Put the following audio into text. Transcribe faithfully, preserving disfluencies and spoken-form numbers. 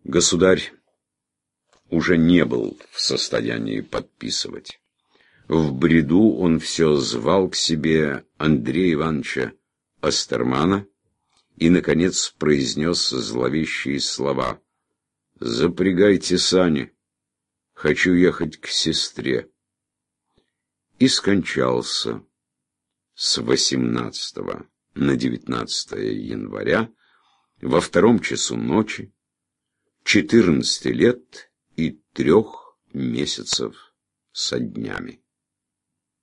Государь уже не был в состоянии подписывать. В бреду он все звал к себе Андрея Ивановича Остермана и, наконец, произнес зловещие слова: «Запрягайте сани, хочу ехать к сестре». И скончался с восемнадцатого на девятнадцатое января во втором часу ночи, четырнадцати лет и трех месяцев со днями.